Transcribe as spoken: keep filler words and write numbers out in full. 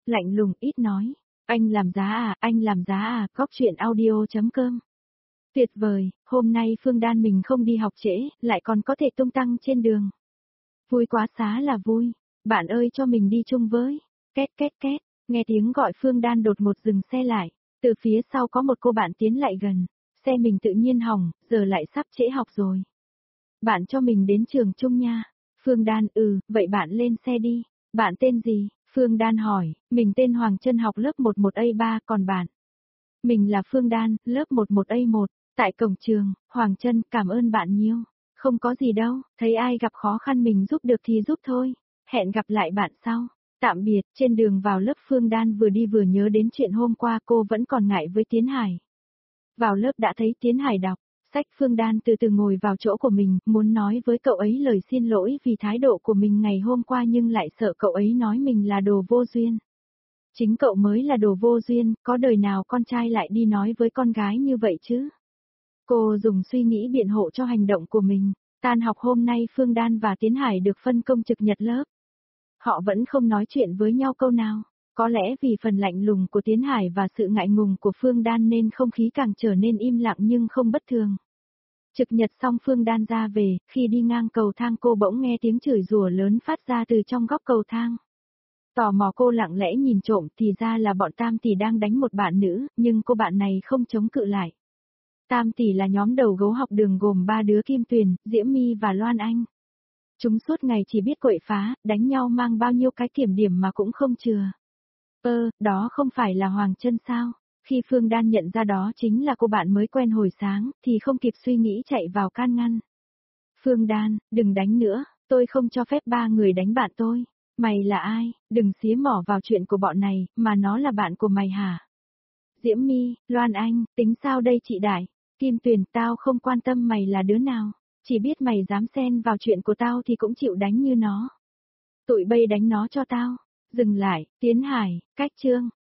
lạnh lùng ít nói. Anh làm giá à, anh làm giá à, cóc chuyện audio.com. Tuyệt vời, hôm nay Phương Đan mình không đi học trễ, lại còn có thể tung tăng trên đường. Vui quá xá là vui, bạn ơi cho mình đi chung với. Két két két, nghe tiếng gọi Phương Đan đột ngột dừng xe lại, từ phía sau có một cô bạn tiến lại gần, xe mình tự nhiên hỏng, giờ lại sắp trễ học rồi. Bạn cho mình đến trường chung nha. Phương Đan ừ, vậy bạn lên xe đi. Bạn tên gì? Phương Đan hỏi, mình tên Hoàng Trân học lớp mười một A ba, còn bạn? Mình là Phương Đan, lớp mười một A một, tại cổng trường. Hoàng Trân, cảm ơn bạn nhiều. Không có gì đâu, thấy ai gặp khó khăn mình giúp được thì giúp thôi. Hẹn gặp lại bạn sau. Tạm biệt. Trên đường vào lớp Phương Đan vừa đi vừa nhớ đến chuyện hôm qua cô vẫn còn ngại với Tiến Hải. Vào lớp đã thấy Tiến Hải đọc sách, Phương Đan từ từ ngồi vào chỗ của mình, muốn nói với cậu ấy lời xin lỗi vì thái độ của mình ngày hôm qua nhưng lại sợ cậu ấy nói mình là đồ vô duyên. Chính cậu mới là đồ vô duyên, có đời nào con trai lại đi nói với con gái như vậy chứ? Cô dùng suy nghĩ biện hộ cho hành động của mình. Tan học hôm nay Phương Đan và Tiến Hải được phân công trực nhật lớp. Họ vẫn không nói chuyện với nhau câu nào. Có lẽ vì phần lạnh lùng của Tiến Hải và sự ngại ngùng của Phương Đan nên không khí càng trở nên im lặng nhưng không bất thường. Trực nhật xong Phương Đan ra về, khi đi ngang cầu thang cô bỗng nghe tiếng chửi rủa lớn phát ra từ trong góc cầu thang. Tò mò cô lặng lẽ nhìn trộm thì ra là bọn Tam Tỷ đang đánh một bạn nữ, nhưng cô bạn này không chống cự lại. Tam Tỷ là nhóm đầu gấu học đường gồm ba đứa Kim Tuyền, Diễm My và Loan Anh. Chúng suốt ngày chỉ biết quậy phá, đánh nhau mang bao nhiêu cái kiểm điểm mà cũng không chừa. Ơ, đó không phải là Hoàng Trân sao? Khi Phương Đan nhận ra đó chính là cô bạn mới quen hồi sáng, thì không kịp suy nghĩ chạy vào can ngăn. Phương Đan, đừng đánh nữa, tôi không cho phép ba người đánh bạn tôi. Mày là ai? Đừng xía mỏ vào chuyện của bọn này, mà nó là bạn của mày hả? Diễm My, Loan Anh, tính sao đây chị Đại? Kim Tuyền, tao không quan tâm mày là đứa nào. Chỉ biết mày dám xen vào chuyện của tao thì cũng chịu đánh như nó. Tụi bay đánh nó cho tao. Dừng lại, Tiến Hải, cách chương.